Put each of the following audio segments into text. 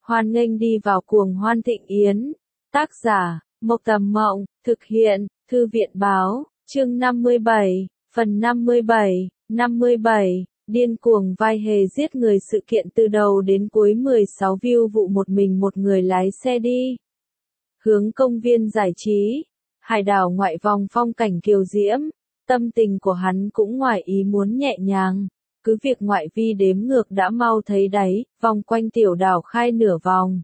Hoan nghênh đi vào cuồng hoan thịnh yến. Tác giả, Mộc Tầm Mộng, thực hiện, Thư viện Báo, chương 57, phần 57, điên cuồng vai hề giết người sự kiện từ đầu đến cuối 16 view vụ một mình một người lái xe đi. Hướng công viên giải trí, hải đảo ngoại vòng phong cảnh kiều diễm, tâm tình của hắn cũng ngoài ý muốn nhẹ nhàng. Cứ việc ngoại vi đếm ngược đã mau thấy đáy, vòng quanh tiểu đảo khai nửa vòng.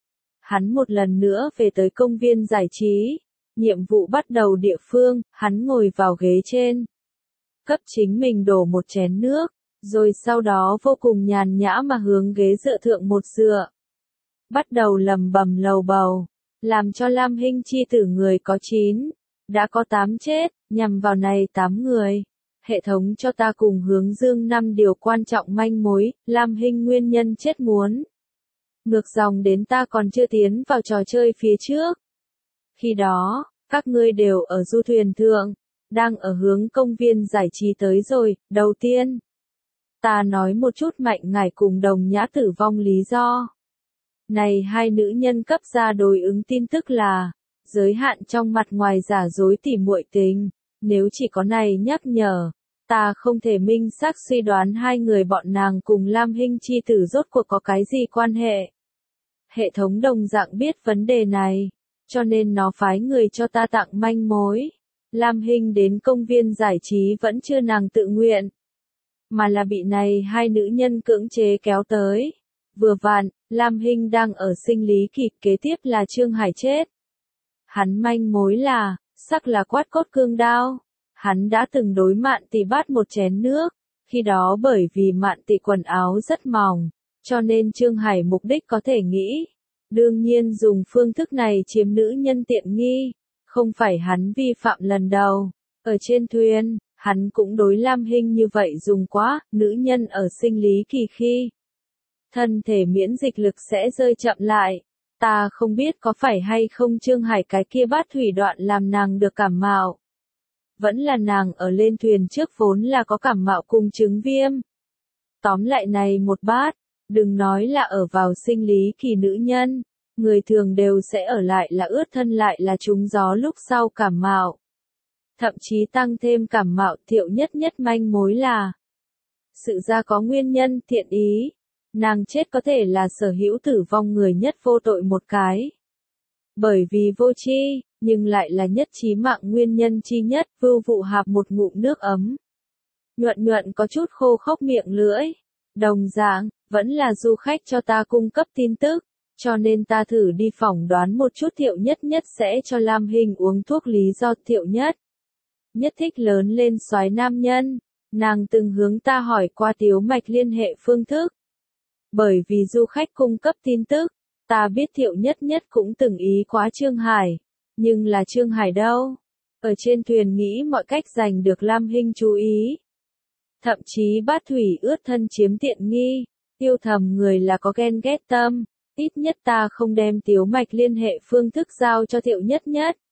Hắn một lần nữa về tới công viên giải trí. Nhiệm vụ bắt đầu địa phương, hắn ngồi vào ghế trên. Cấp chính mình đổ một chén nước, rồi sau đó vô cùng nhàn nhã mà hướng ghế dựa thượng một dựa. Bắt đầu lầm bầm lầu bầu, làm cho Lam Hinh chi tử người có 9, đã có 8 chết, nhằm vào này 8 người. Hệ thống cho ta cùng hướng dương 5 điều quan trọng manh mối, Lam Hinh nguyên nhân chết muốn. Ngược dòng đến ta còn chưa tiến vào trò chơi phía trước. Khi đó, các ngươi đều ở du thuyền thượng, đang ở hướng công viên giải trí tới rồi. Đầu tiên, ta nói một chút Mạnh Ngải cùng Đồng Nhã tử vong lý do. Này hai nữ nhân cấp ra đối ứng tin tức là, giới hạn trong mặt ngoài giả dối tỉ muội tình. Nếu chỉ có này nhắc nhở, ta không thể minh xác suy đoán hai người bọn nàng cùng Lam Hinh chi tử rốt cuộc có cái gì quan hệ. Hệ thống đồng dạng biết vấn đề này, cho nên nó phái người cho ta tặng manh mối. Lam Hinh đến công viên giải trí vẫn chưa nàng tự nguyện, mà là bị này hai nữ nhân cưỡng chế kéo tới. Vừa vặn, Lam Hinh đang ở sinh lý kỳ, kế tiếp là Trương Hải chết. Hắn manh mối là, sắc là quát cốt cương đao. Hắn đã từng đối Mạn Tỷ bắt một chén nước, khi đó bởi vì Mạn Tỷ quần áo rất mỏng, cho nên Trương Hải mục đích có thể nghĩ. Đương nhiên dùng phương thức này chiếm nữ nhân tiện nghi, không phải hắn vi phạm lần đầu. Ở trên thuyền, hắn cũng đối Lam Hinh như vậy dùng quá, nữ nhân ở sinh lý kỳ khi. Thân thể miễn dịch lực sẽ rơi chậm lại. Ta không biết có phải hay không Trương Hải cái kia bát thủy đoạn làm nàng được cảm mạo. Vẫn là nàng ở lên thuyền trước vốn là có cảm mạo cùng chứng viêm. Tóm lại này một bát, đừng nói là ở vào sinh lý kỳ nữ nhân, người thường đều sẽ ở lại là ướt thân lại là trúng gió lúc sau cảm mạo. Thậm chí tăng thêm cảm mạo. Thiệu nhất manh mối là sự ra có nguyên nhân thiện ý. Nàng chết có thể là sở hữu tử vong người nhất vô tội một cái. Bởi vì vô tri, nhưng lại là nhất chí mạng nguyên nhân chi nhất. Vưu Vụ hạp một ngụm nước ấm. Nhuận có chút khô khốc miệng lưỡi. Đồng dạng, vẫn là du khách cho ta cung cấp tin tức, cho nên ta thử đi phỏng đoán một chút Thiệu nhất sẽ cho Lam Hinh uống thuốc lý do. Thiệu nhất thích lớn lên soái nam nhân, nàng từng hướng ta hỏi qua tiếu mạch liên hệ phương thức. Bởi vì du khách cung cấp tin tức, ta biết Thiệu nhất cũng từng ý quá Trương Hải, nhưng là Trương Hải đâu? Ở trên thuyền nghĩ mọi cách giành được Lam Hinh chú ý. Thậm chí bát thủy ướt thân chiếm tiện nghi, tiêu thầm người là có ghen ghét tâm, ít nhất ta không đem tiếu mạch liên hệ phương thức giao cho Thiệu nhất.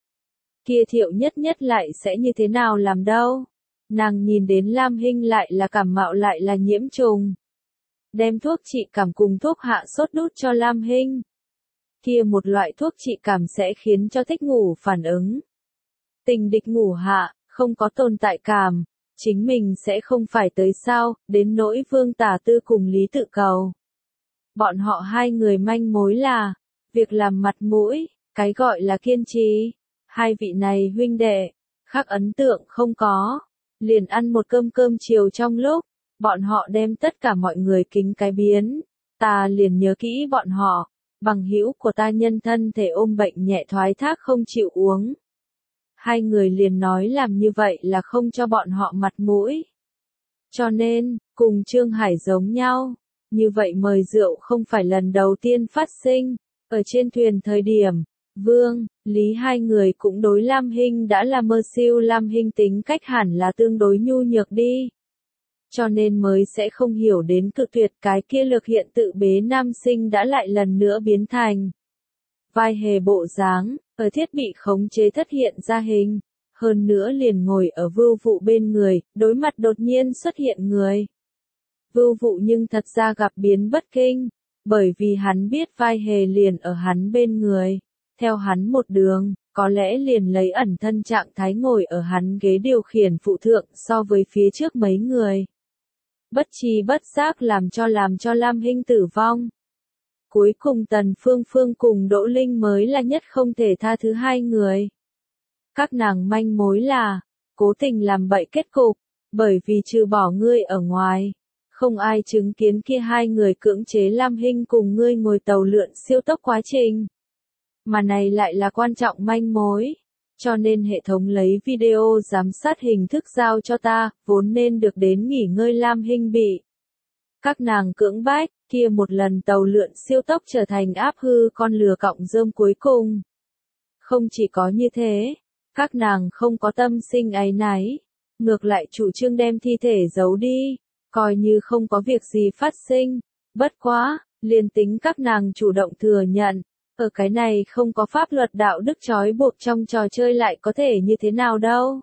Kia Thiệu nhất lại sẽ như thế nào làm đâu? Nàng nhìn đến Lam Hinh lại là cảm mạo lại là nhiễm trùng. Đem thuốc trị cảm cùng thuốc hạ sốt đút cho Lam Hinh. Kia một loại thuốc trị cảm sẽ khiến cho thích ngủ phản ứng. Tình địch ngủ hạ, không có tồn tại cảm. Chính mình sẽ không phải tới sao, đến nỗi Vương Tả Tư cùng Lý Tự Cầu. Bọn họ hai người manh mối là, việc làm mặt mũi, cái gọi là kiên trì. Hai vị này huynh đệ, khác ấn tượng không có. Liền ăn một cơm chiều trong lúc, bọn họ đem tất cả mọi người kính cái biến. Ta liền nhớ kỹ bọn họ, bằng hữu của ta nhân thân thể ôm bệnh nhẹ thoái thác không chịu uống. Hai người liền nói làm như vậy là không cho bọn họ mặt mũi. Cho nên, cùng Trương Hải giống nhau, như vậy mời rượu không phải lần đầu tiên phát sinh. Ở trên thuyền thời điểm, Vương, Lý hai người cũng đối Lam Hinh đã là mơ siêu. Lam Hinh tính cách hẳn là tương đối nhu nhược đi. Cho nên mới sẽ không hiểu đến cự tuyệt cái kia lực hiện tự bế nam sinh đã lại lần nữa biến thành vai hề bộ dáng, ở thiết bị khống chế thất hiện ra hình, hơn nữa liền ngồi ở Vưu Vụ bên người, đối mặt đột nhiên xuất hiện người. Vưu Vụ nhưng thật ra gặp biến bất kinh, Bởi vì hắn biết vai hề liền ở hắn bên người, theo hắn một đường, có lẽ liền lấy ẩn thân trạng thái ngồi ở hắn ghế điều khiển phụ thượng so với phía trước mấy người. Bất tri bất giác làm cho Lam Hinh tử vong. Cuối cùng Tần Phương Phương cùng Đỗ Linh mới là nhất không thể tha thứ hai người. Các nàng manh mối là, cố tình làm bậy kết cục, bởi vì trừ bỏ ngươi ở ngoài, không ai chứng kiến kia hai người cưỡng chế Lam Hinh cùng ngươi ngồi tàu lượn siêu tốc quá trình. Mà này lại là quan trọng manh mối, cho nên hệ thống lấy video giám sát hình thức giao cho ta, vốn nên được đến nghỉ ngơi Lam Hinh bị các nàng cưỡng bách, kia một lần tàu lượn siêu tốc trở thành áp hư con lừa cọng rơm cuối cùng. Không chỉ có như thế, các nàng không có tâm sinh áy náy, ngược lại chủ trương đem thi thể giấu đi, coi như không có việc gì phát sinh. Bất quá, liền tính các nàng chủ động thừa nhận, ở cái này không có pháp luật đạo đức trói buộc trong trò chơi lại có thể như thế nào đâu.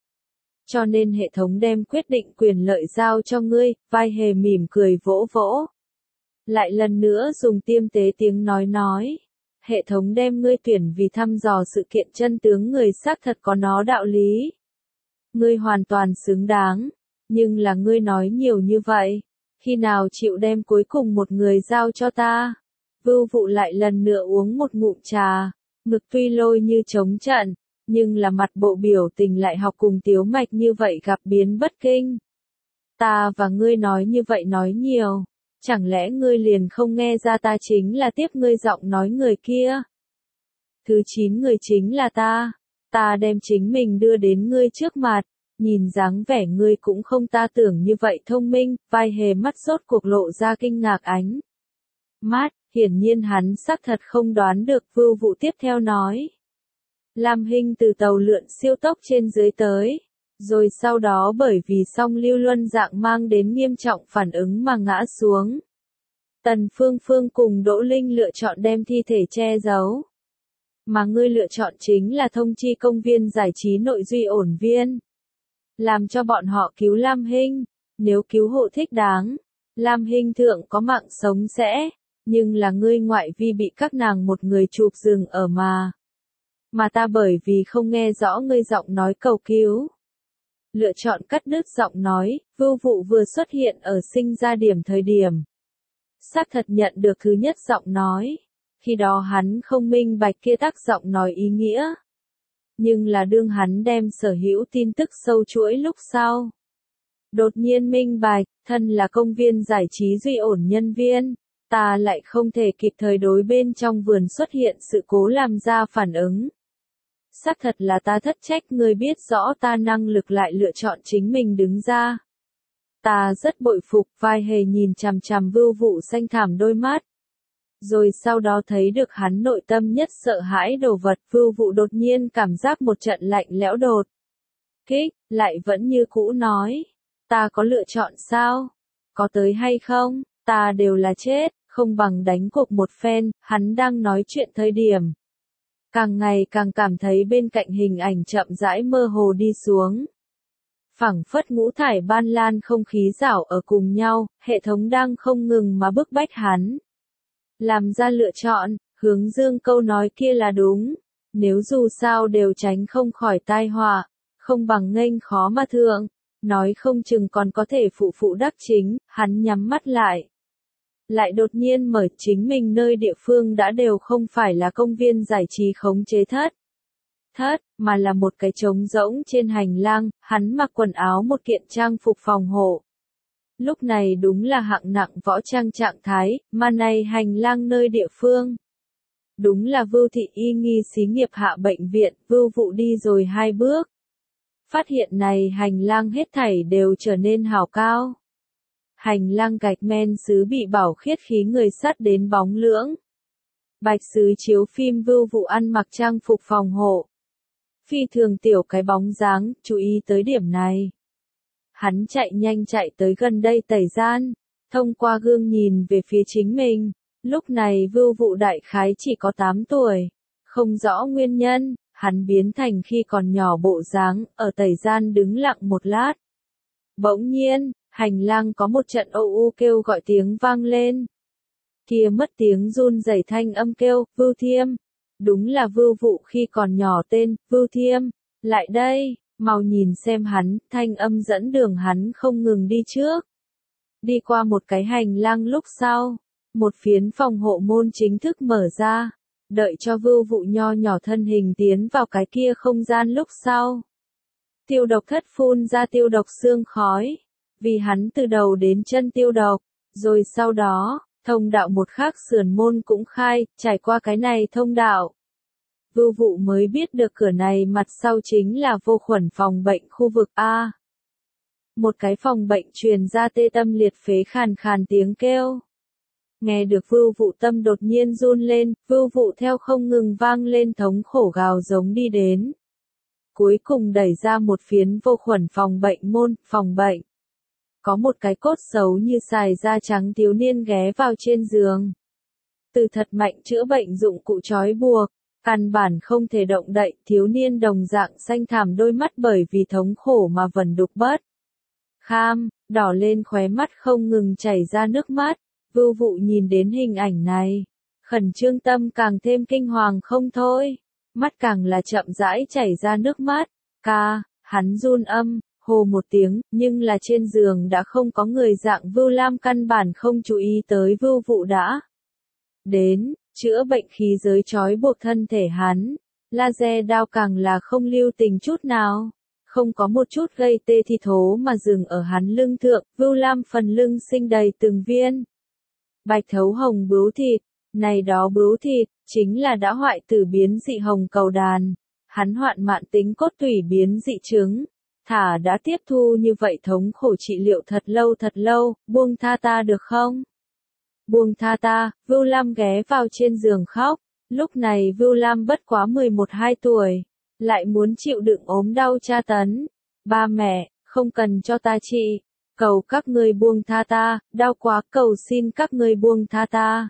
Cho nên hệ thống đem quyết định quyền lợi giao cho ngươi, vai hề mỉm cười vỗ vỗ. Lại lần nữa dùng tiêm tế tiếng nói. Hệ thống đem ngươi tuyển vì thăm dò sự kiện chân tướng người xác thật có nó đạo lý. Ngươi hoàn toàn xứng đáng, nhưng là ngươi nói nhiều như vậy, khi nào chịu đem cuối cùng một người giao cho ta? Vưu Vụ lại lần nữa uống một ngụm trà, ngực tuy lôi như trống trận, nhưng là mặt bộ biểu tình lại học cùng Tiếu Mạch như vậy gặp biến bất kinh. Ta và ngươi nói như vậy nói nhiều, chẳng lẽ ngươi liền không nghe ra ta chính là tiếp ngươi giọng nói người kia? Thứ 9 người chính là ta đem chính mình đưa đến ngươi trước mặt, nhìn dáng vẻ ngươi cũng không ta tưởng như vậy thông minh, vai hề mắt rốt cuộc lộ ra kinh ngạc ánh mắt, hiển nhiên hắn xác thật không đoán được. Vưu Vụ tiếp theo nói. Lam Hinh từ tàu lượn siêu tốc trên dưới tới, rồi sau đó bởi vì song lưu luân dạng mang đến nghiêm trọng phản ứng mà ngã xuống. Tần Phương Phương cùng Đỗ Linh lựa chọn đem thi thể che giấu. Mà ngươi lựa chọn chính là thông chi công viên giải trí nội duy ổn viên. Làm cho bọn họ cứu Lam Hinh, nếu cứu hộ thích đáng, Lam Hinh thượng có mạng sống sẽ, nhưng là ngươi ngoại vi bị các nàng một người chụp dừng ở mà ta bởi vì không nghe rõ ngươi giọng nói cầu cứu. Lựa chọn cắt đứt giọng nói, Vưu Vụ vừa xuất hiện ở sinh ra điểm thời điểm. Xác thật nhận được thứ nhất giọng nói, khi đó hắn không minh bạch kia tác giọng nói ý nghĩa. Nhưng là đương hắn đem sở hữu tin tức sâu chuỗi lúc sau. Đột nhiên minh bạch, thân là công viên giải trí duy ổn nhân viên, ta lại không thể kịp thời đối bên trong vườn xuất hiện sự cố làm ra phản ứng. Xác thật là ta thất trách, ngươi biết rõ ta năng lực lại lựa chọn chính mình đứng ra. Ta rất bội phục, vai hề nhìn chằm chằm Vưu Vụ xanh thẳm đôi mắt. Rồi sau đó thấy được hắn nội tâm nhất sợ hãi đồ vật. Vưu Vụ đột nhiên cảm giác một trận lạnh lẽo đột kích, lại vẫn như cũ nói. Ta có lựa chọn sao? Có tới hay không? Ta đều là chết, không bằng đánh cuộc một phen. Hắn đang nói chuyện thời điểm. Càng ngày càng cảm thấy bên cạnh hình ảnh chậm rãi mơ hồ đi xuống. Phảng phất ngũ thải ban lan không khí rảo ở cùng nhau, hệ thống đang không ngừng mà bức bách hắn. Làm ra lựa chọn, Hướng Dương câu nói kia là đúng. Nếu dù sao đều tránh không khỏi tai họa, không bằng nghênh khó mà thượng, nói không chừng còn có thể phụ đắc chính. Hắn nhắm mắt lại. Lại đột nhiên mở chính mình nơi địa phương đã đều không phải là công viên giải trí khống chế thất, mà là một cái trống rỗng trên hành lang. Hắn mặc quần áo một kiện trang phục phòng hộ. Lúc này đúng là hạng nặng võ trang trạng thái, mà này hành lang nơi địa phương. Đúng là Vưu Thị Y nghi xí nghiệp hạ bệnh viện. Vưu Vụ đi rồi 2 bước. Phát hiện này hành lang hết thảy đều trở nên hào cao. Hành lang gạch men sứ bị bảo khiết khí người sắt đến bóng lưỡng. Bạch sứ chiếu phim Vưu Vụ ăn mặc trang phục phòng hộ. Phi thường tiểu cái bóng dáng, chú ý tới điểm này. Hắn chạy nhanh chạy tới gần đây tẩy gian, thông qua gương nhìn về phía chính mình. Lúc này Vưu Vụ đại khái chỉ có 8 tuổi. Không rõ nguyên nhân, hắn biến thành khi còn nhỏ bộ dáng, ở tẩy gian đứng lặng một lát. Bỗng nhiên, hành lang có một trận âu u kêu gọi tiếng vang lên. Kia mất tiếng run rẩy thanh âm kêu, Vưu Thiêm. Đúng là Vưu Vụ khi còn nhỏ tên, Vưu Thiêm. Lại đây, mau nhìn xem hắn, thanh âm dẫn đường hắn không ngừng đi trước. Đi qua một cái hành lang lúc sau, một phiến phòng hộ môn chính thức mở ra, đợi cho Vưu Vụ nho nhỏ thân hình tiến vào cái kia không gian lúc sau. Tiêu độc thất phun ra tiêu độc xương khói, vì hắn từ đầu đến chân tiêu độc, rồi sau đó, thông đạo một khác sườn môn cũng khai, trải qua cái này thông đạo. Vưu Vụ mới biết được cửa này mặt sau chính là vô khuẩn phòng bệnh khu vực A. Một cái phòng bệnh truyền ra tê tâm liệt phế khàn khàn tiếng kêu. Nghe được Vưu Vụ tâm đột nhiên run lên, Vưu Vụ theo không ngừng vang lên thống khổ gào giống đi đến. Cuối cùng đẩy ra một phiến vô khuẩn phòng bệnh môn, phòng bệnh. Có một cái cốt xấu như xài da trắng thiếu niên ghé vào trên giường. Từ thật mạnh chữa bệnh dụng cụ trói buộc, căn bản không thể động đậy, thiếu niên đồng dạng xanh thảm đôi mắt bởi vì thống khổ mà vẩn đục bất. Kham, đỏ lên khóe mắt không ngừng chảy ra nước mắt, Vưu Vụ nhìn đến hình ảnh này. Khẩn trương tâm càng thêm kinh hoàng không thôi, mắt càng là chậm rãi chảy ra nước mắt, hắn run hô một tiếng, nhưng là trên giường đã không có người dạng Vưu Lam căn bản không chú ý tới Vưu Vụ đã đến, chữa bệnh khí giới trói buộc thân thể hắn, laser đao càng là không lưu tình chút nào, không có một chút gây tê thi thố mà dừng ở hắn lưng thượng, Vưu Lam phần lưng sinh đầy từng viên bạch thấu hồng bướu thịt, này đó bướu thịt, chính là đã hoại tử biến dị hồng cầu đàn, hắn hoạn mạn tính cốt tủy biến dị chứng. Thả đã tiếp thu như vậy thống khổ trị liệu thật lâu, buông tha ta được không? Buông tha ta, Vưu Lam ghé vào trên giường khóc, lúc này Vưu Lam bất quá 11-12 tuổi, lại muốn chịu đựng ốm đau tra tấn. Ba mẹ, không cần cho ta trị, cầu các ngươi buông tha ta, đau quá cầu xin các ngươi buông tha ta.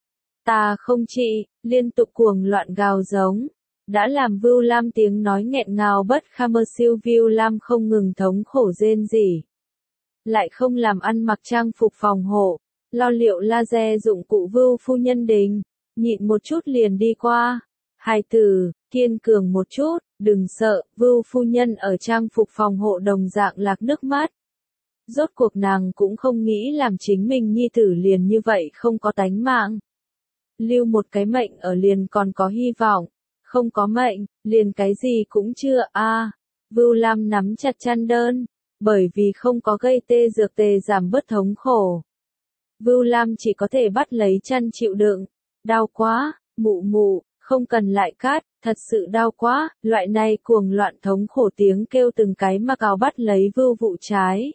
Ta không trị, liên tục cuồng loạn gào giống. Đã làm Vưu Lam tiếng nói nghẹn ngào bất kham siêu Vưu Lam không ngừng thống khổ rên rỉ. Lại không làm ăn mặc trang phục phòng hộ, lo liệu laser dụng cụ Vưu phu nhân đình, nhịn một chút liền đi qua. Hài tử, kiên cường một chút, đừng sợ, Vưu phu nhân ở trang phục phòng hộ đồng dạng lạc nước mắt. Rốt cuộc nàng cũng không nghĩ làm chính mình nhi tử liền như vậy không có tánh mạng. Lưu một cái mệnh ở liền còn có hy vọng. Không có mệnh, liền cái gì cũng chưa Vưu Lam nắm chặt chăn đơn, bởi vì không có gây tê dược tề giảm bớt thống khổ. Vưu Lam chỉ có thể bắt lấy chăn chịu đựng, đau quá, mụ, không cần lại cắt, thật sự đau quá, loại này cuồng loạn thống khổ tiếng kêu từng cái mà cào bắt lấy Vưu Vụ trái.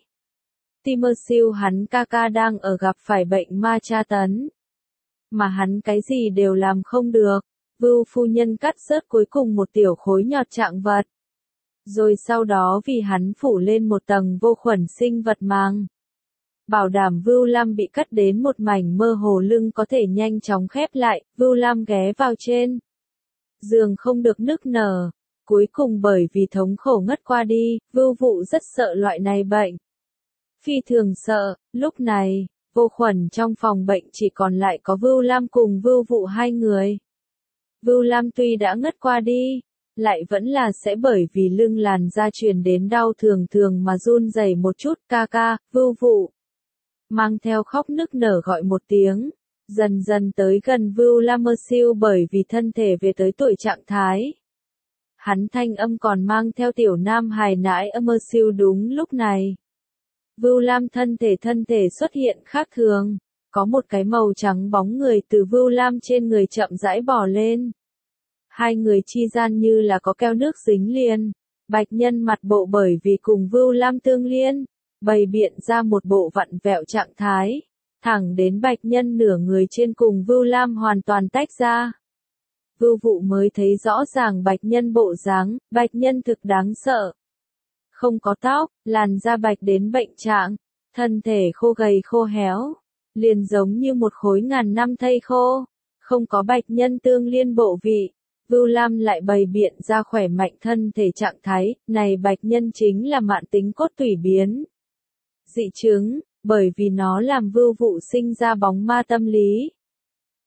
Timothy hắn ca đang ở gặp phải bệnh ma tra tấn, mà hắn cái gì đều làm không được. Vưu phu nhân cắt rớt cuối cùng một tiểu khối nhọt trạng vật. Rồi sau đó vì hắn phủ lên một tầng vô khuẩn sinh vật màng. Bảo đảm Vưu Lam bị cắt đến một mảnh mơ hồ lưng có thể nhanh chóng khép lại, Vưu Lam ghé vào trên giường không được nức nở. Cuối cùng bởi vì thống khổ ngất qua đi, Vưu Vụ rất sợ loại này bệnh. Phi thường sợ, lúc này, vô khuẩn trong phòng bệnh chỉ còn lại có Vưu Lam cùng Vưu Vụ hai người. Vưu Lam tuy đã ngất qua đi, lại vẫn là sẽ bởi vì lưng làn da truyền đến đau thường mà run rẩy một chút, Vưu Vụ. Mang theo khóc nức nở gọi một tiếng, dần dần tới gần Vưu Lam siêu bởi vì thân thể về tới tuổi trạng thái. Hắn thanh âm còn mang theo tiểu nam hài nãi siêu đúng lúc này. Vưu Lam thân thể xuất hiện khác thường. Có một cái màu trắng bóng người từ Vưu Lam trên người chậm rãi bò lên. Hai người chi gian như là có keo nước dính liền. Bạch Nhân mặt bộ bởi vì cùng Vưu Lam tương liên, bày biện ra một bộ vặn vẹo trạng thái. Thẳng đến Bạch Nhân nửa người trên cùng Vưu Lam hoàn toàn tách ra. Vưu Vụ mới thấy rõ ràng Bạch Nhân bộ dáng, Bạch Nhân thực đáng sợ. Không có tóc, làn da bạch đến bệnh trạng, thân thể khô gầy khô héo. Liền giống như một khối ngàn năm thây khô, không có Bạch Nhân tương liên bộ vị. Vưu Lam lại bày biện ra khỏe mạnh thân thể trạng thái, này Bạch Nhân chính là mạn tính cốt tủy biến. Dị chứng, bởi vì nó làm Vưu Vụ sinh ra bóng ma tâm lý,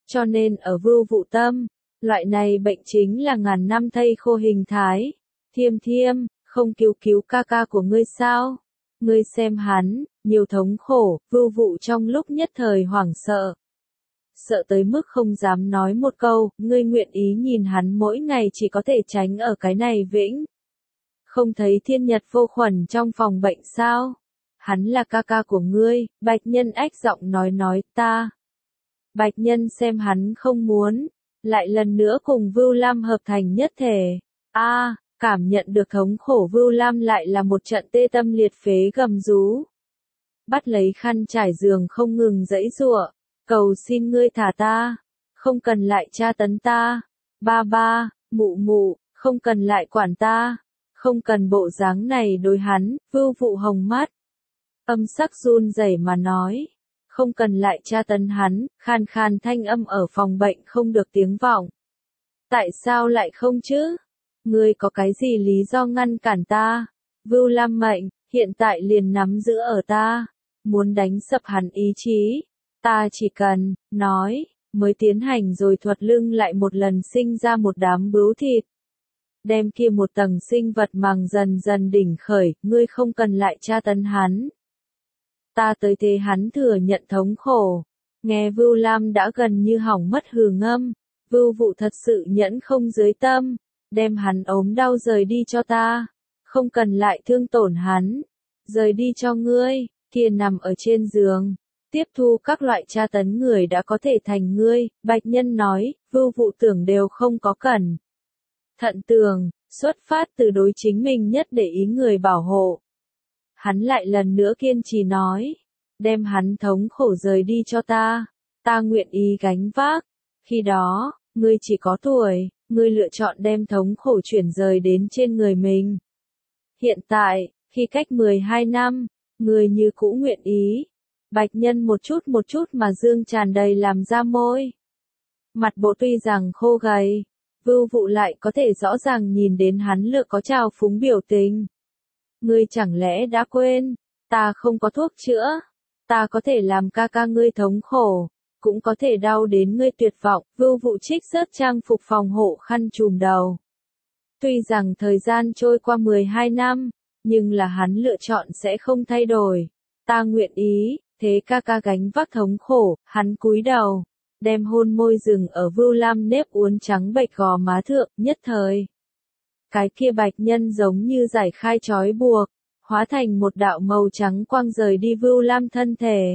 Cho nên ở Vưu Vụ tâm, loại này bệnh chính là ngàn năm thây khô hình thái. Thiêm Thiêm, không cứu cứu ca ca của ngươi sao? Ngươi xem hắn, nhiều thống khổ, Vưu Vụ trong lúc nhất thời hoảng sợ. Sợ tới mức không dám nói một câu, ngươi nguyện ý nhìn hắn mỗi ngày chỉ có thể tránh ở cái này vĩnh. Không thấy thiên nhật vô khuẩn trong phòng bệnh sao? Hắn là ca ca của ngươi, Bạch Nhân ách giọng nói ta. Bạch Nhân xem hắn không muốn, lại lần nữa cùng Vưu Lam hợp thành nhất thể. Cảm nhận được thống khổ Vưu Lam lại là một trận tê tâm liệt phế gầm rú. Bắt lấy khăn trải giường không ngừng giãy giụa, cầu xin ngươi thả ta, không cần lại tra tấn ta. Ba ba, mụ mụ, không cần lại quản ta, không cần bộ dáng này đối hắn. Vưu Vụ hồng mắt, âm sắc run rẩy mà nói, không cần lại tra tấn hắn, khan khan thanh âm ở phòng bệnh không được tiếng vọng. Tại sao lại không chứ? Ngươi có cái gì lý do ngăn cản ta? Vưu Lam mệnh, hiện tại liền nắm giữ ở ta, muốn đánh sập hắn ý chí. Ta chỉ cần, nói, mới tiến hành rồi thuật lưng lại một lần sinh ra một đám bướu thịt. Đem kia một tầng sinh vật màng dần dần đỉnh khởi, ngươi không cần lại tra tấn hắn. Ta tới thế hắn thừa nhận thống khổ. Nghe Vưu Lam đã gần như hỏng mất hừ ngâm, Vưu Vụ thật sự nhẫn không dưới tâm, đem hắn ốm đau rời đi cho ta, không cần lại thương tổn hắn, rời đi cho ngươi, kia nằm ở trên giường, tiếp thu các loại tra tấn người đã có thể thành ngươi. Bạch Nhân nói, Vưu Vụ tưởng đều không có cần. Thận tưởng, xuất phát từ đối chính mình nhất để ý người bảo hộ. Hắn lại lần nữa kiên trì nói, đem hắn thống khổ rời đi cho ta nguyện ý gánh vác. Khi đó, ngươi chỉ có tuổi, ngươi lựa chọn đem thống khổ chuyển rời đến trên người mình. Hiện tại, khi cách 12 năm, ngươi như cũ nguyện ý. Bạch Nhân một chút mà dương tràn đầy làm ra môi. Mặt bộ tuy rằng khô gầy, Vưu Vụ lại có thể rõ ràng nhìn đến hắn lựa có trào phúng biểu tình. Ngươi chẳng lẽ đã quên, ta không có thuốc chữa, ta có thể làm ca ca ngươi thống khổ, cũng có thể đau đến ngươi tuyệt vọng. Vưu Vụ trích rớt trang phục phòng hộ khăn trùm đầu. Tuy rằng thời gian trôi qua 12 năm, nhưng là hắn lựa chọn sẽ không thay đổi. Ta nguyện ý, thế ca ca gánh vác thống khổ. Hắn cúi đầu, đem hôn môi dừng ở Vưu Lam nếp uốn trắng bệch gò má thượng. Nhất thời, cái kia Bạch Nhân giống như giải khai trói buộc, hóa thành một đạo màu trắng quang rời đi Vưu Lam thân thể,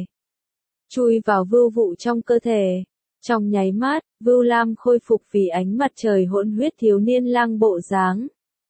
chui vào Vưu Vụ trong cơ thể. Trong nháy mắt, Vưu Lam khôi phục vì ánh mặt trời hỗn huyết thiếu niên lang bộ dáng.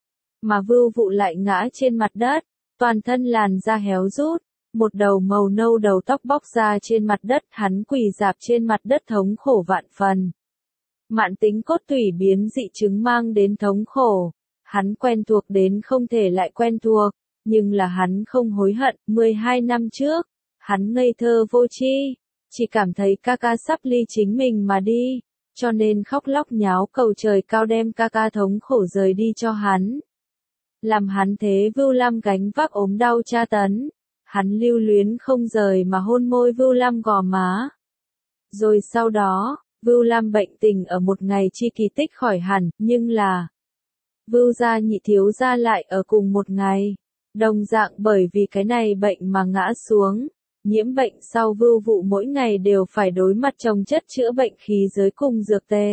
Mà Vưu Vụ lại ngã trên mặt đất, toàn thân làn da héo rút, một đầu màu nâu đầu tóc bóc ra trên mặt đất, hắn quỳ rạp trên mặt đất thống khổ vạn phần. Mạn tính cốt tủy biến dị chứng mang đến thống khổ, hắn quen thuộc đến không thể lại quen thuộc, nhưng là hắn không hối hận. 12 năm trước, hắn ngây thơ vô tri, chỉ cảm thấy ca ca sắp ly chính mình mà đi, cho nên khóc lóc nháo cầu trời cao đem ca ca thống khổ rời đi cho hắn. Làm hắn thế Vưu Lam gánh vác ốm đau tra tấn, hắn lưu luyến không rời mà hôn môi Vưu Lam gò má. Rồi sau đó, Vưu Lam bệnh tình ở một ngày chi kỳ tích khỏi hẳn, nhưng là Vưu gia nhị thiếu gia lại ở cùng một ngày, đồng dạng bởi vì cái này bệnh mà ngã xuống. Nhiễm bệnh sau Vưu Vụ mỗi ngày đều phải đối mặt chồng chất chữa bệnh khí giới cùng dược tê.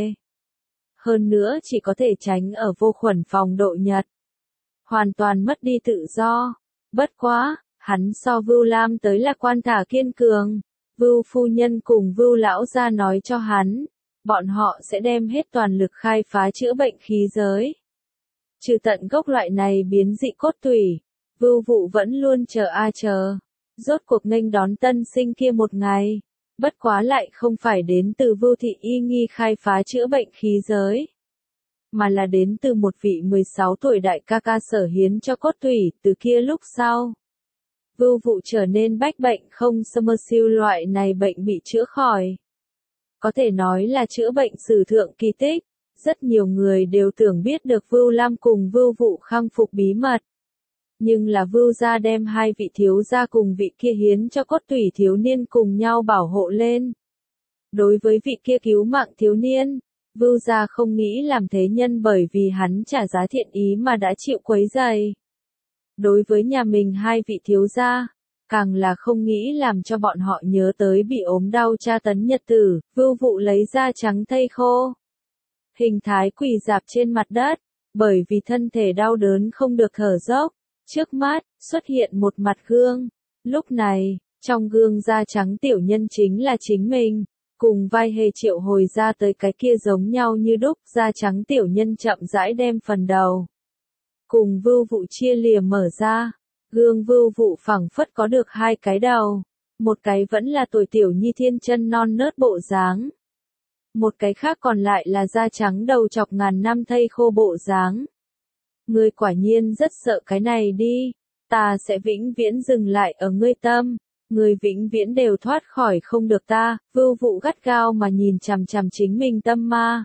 Hơn nữa chỉ có thể tránh ở vô khuẩn phòng độ nhật. Hoàn toàn mất đi tự do. Bất quá, hắn so Vưu Lam tới là quan thả kiên cường. Vưu phu nhân cùng Vưu lão gia nói cho hắn, bọn họ sẽ đem hết toàn lực khai phá chữa bệnh khí giới. Trừ tận gốc loại này biến dị cốt tủy, Vưu Vụ vẫn luôn chờ. Rốt cuộc nghênh đón tân sinh kia một ngày, bất quá lại không phải đến từ Vưu thị y nghi khai phá chữa bệnh khí giới, mà là đến từ một vị 16 tuổi đại ca ca sở hiến cho cốt tủy. Từ kia lúc sau, Vưu Vụ trở nên bách bệnh không Somersill, loại này bệnh bị chữa khỏi. Có thể nói là chữa bệnh sử thượng kỳ tích, rất nhiều người đều tưởng biết được Vưu Lam cùng Vưu Vụ khang phục bí mật. Nhưng là Vưu gia đem hai vị thiếu gia cùng vị kia hiến cho cốt tủy thiếu niên cùng nhau bảo hộ lên. Đối với vị kia cứu mạng thiếu niên, Vưu gia không nghĩ làm thế nhân bởi vì hắn trả giá thiện ý mà đã chịu quấy rầy. Đối với nhà mình hai vị thiếu gia, càng là không nghĩ làm cho bọn họ nhớ tới bị ốm đau tra tấn nhật tử. Vưu Vụ lấy da trắng thây khô, hình thái quỳ rạp trên mặt đất, bởi vì thân thể đau đớn không được thở dốc. Trước mắt, xuất hiện một mặt gương. Lúc này, trong gương da trắng tiểu nhân chính là chính mình, cùng vai hề triệu hồi ra tới cái kia giống nhau như đúc. Da trắng tiểu nhân chậm rãi đem phần đầu cùng Vưu Vụ chia lìa mở ra. Gương Vưu Vụ phẳng phất có được hai cái đầu, một cái vẫn là tuổi tiểu nhi thiên chân non nớt bộ dáng, một cái khác còn lại là da trắng đầu chọc ngàn năm thây khô bộ dáng. Ngươi quả nhiên rất sợ cái này đi, ta sẽ vĩnh viễn dừng lại ở ngươi tâm, ngươi vĩnh viễn đều thoát khỏi không được ta. Vưu Vụ gắt gao mà nhìn chằm chằm chính mình tâm ma.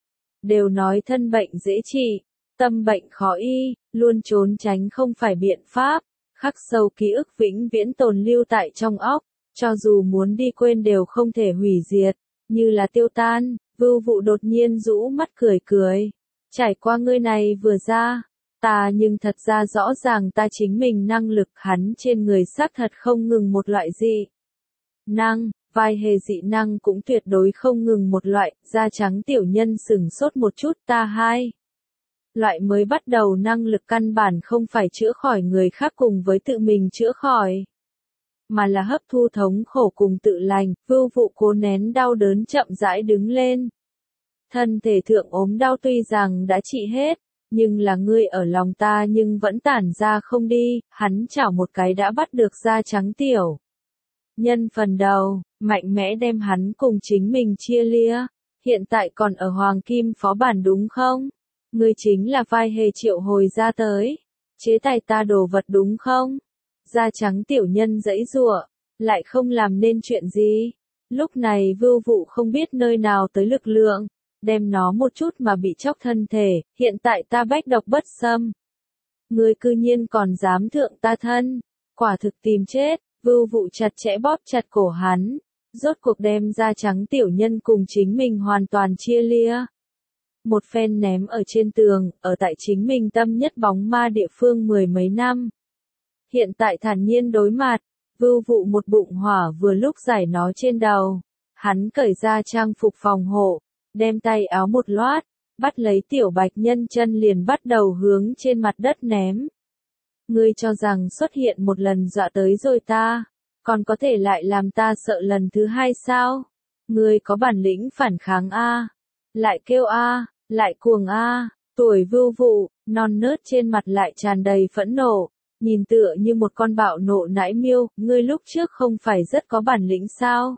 Đều nói thân bệnh dễ trị, tâm bệnh khó y, luôn trốn tránh không phải biện pháp, khắc sâu ký ức vĩnh viễn tồn lưu tại trong óc, cho dù muốn đi quên đều không thể hủy diệt, như là tiêu tan. Vưu Vụ đột nhiên rũ mắt cười cười, trải qua ngươi này vừa ra, ta nhưng thật ra rõ ràng ta chính mình năng lực. Hắn trên người xác thật không ngừng một loại dị năng, vai hề dị năng cũng tuyệt đối không ngừng một loại. Da trắng tiểu nhân sửng sốt một chút, ta hai loại mới bắt đầu năng lực căn bản không phải chữa khỏi người khác cùng với tự mình chữa khỏi, mà là hấp thu thống khổ cùng tự lành. Vưu Vụ cố nén đau đớn chậm rãi đứng lên. Thân thể thượng ốm đau tuy rằng đã trị hết, nhưng là ngươi ở lòng ta nhưng vẫn tản ra không đi. Hắn chảo một cái đã bắt được da trắng tiểu nhân phần đầu, mạnh mẽ đem hắn cùng chính mình chia lia. Hiện tại còn ở Hoàng Kim Phó Bản đúng không? Ngươi chính là vai hề triệu hồi ra tới, chế tài ta đồ vật đúng không? Da trắng tiểu nhân giãy giụa, lại không làm nên chuyện gì. Lúc này Vưu Vụ không biết nơi nào tới lực lượng, đem nó một chút mà bị chóc thân thể. Hiện tại ta bách độc bất xâm, ngươi cư nhiên còn dám thượng ta thân, quả thực tìm chết. Vưu Vụ chặt chẽ bóp chặt cổ hắn, rốt cuộc đem da trắng tiểu nhân cùng chính mình hoàn toàn chia lia. Một phen ném ở trên tường, ở tại chính mình tâm nhất bóng ma địa phương mười mấy năm. Hiện tại thản nhiên đối mặt, Vưu Vụ một bụng hỏa vừa lúc giải nó trên đầu. Hắn cởi ra trang phục phòng hộ, đem tay áo một loát, bắt lấy tiểu bạch nhân chân liền bắt đầu hướng trên mặt đất ném. Ngươi cho rằng xuất hiện một lần dọa tới rồi ta, còn có thể lại làm ta sợ lần thứ hai sao? Ngươi có bản lĩnh phản kháng a, lại kêu a, lại cuồng a. Tuổi Vưu Vụ, non nớt trên mặt lại tràn đầy phẫn nộ, nhìn tựa như một con bạo nộ nãi miêu. Ngươi lúc trước không phải rất có bản lĩnh sao?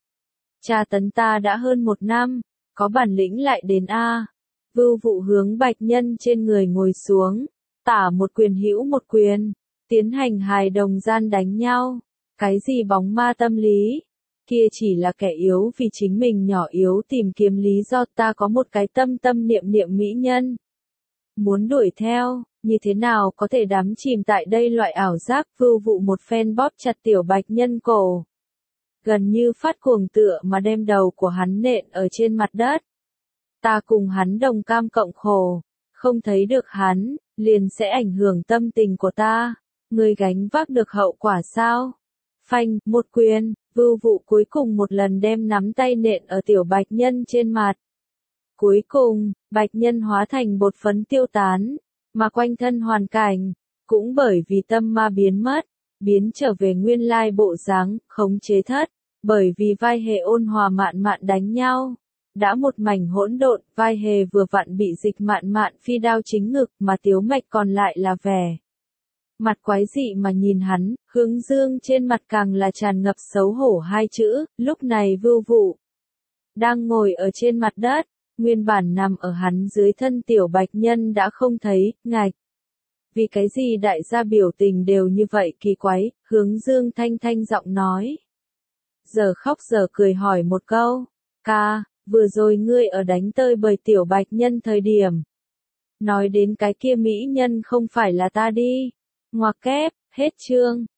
Tra tấn ta đã hơn 1 năm, có bản lĩnh lại đến a. Vưu Vụ hướng bạch nhân trên người ngồi xuống, tả một quyền hữu một quyền, tiến hành hài đồng gian đánh nhau. Cái gì bóng ma tâm lý? Kia chỉ là kẻ yếu vì chính mình nhỏ yếu tìm kiếm lý do. Ta có một cái tâm tâm niệm niệm mỹ nhân, muốn đuổi theo, như thế nào có thể đắm chìm tại đây loại ảo giác. Vưu Vụ một phen bóp chặt tiểu bạch nhân cổ, gần như phát cuồng tựa mà đem đầu của hắn nện ở trên mặt đất. Ta cùng hắn đồng cam cộng khổ, không thấy được hắn, liền sẽ ảnh hưởng tâm tình của ta. Ngươi gánh vác được hậu quả sao? Phanh, một quyền, Vưu Vụ cuối cùng một lần đem nắm tay nện ở tiểu bạch nhân trên mặt. Cuối cùng, bạch nhân hóa thành bột phấn tiêu tán, mà quanh thân hoàn cảnh, cũng bởi vì tâm ma biến mất, biến trở về nguyên lai bộ dáng, khống chế thất, bởi vì vai hề ôn hòa mạn mạn đánh nhau. Đã một mảnh hỗn độn, vai hề vừa vặn bị dịch mạn mạn phi đao chính ngực mà Tiếu Mạch còn lại là vẻ mặt quái dị mà nhìn hắn. Hướng Dương trên mặt càng là tràn ngập xấu hổ hai chữ. Lúc này Vưu Vụ đang ngồi ở trên mặt đất, nguyên bản nằm ở hắn dưới thân tiểu bạch nhân đã không thấy. Ngạch, vì cái gì đại gia biểu tình đều như vậy kỳ quái? Hướng Dương thanh thanh giọng nói, giờ khóc giờ cười hỏi một câu, ca, vừa rồi ngươi ở đánh tơi bời tiểu bạch nhân thời điểm, nói đến cái kia mỹ nhân không phải là ta đi. Ngoặc kép, hết chương.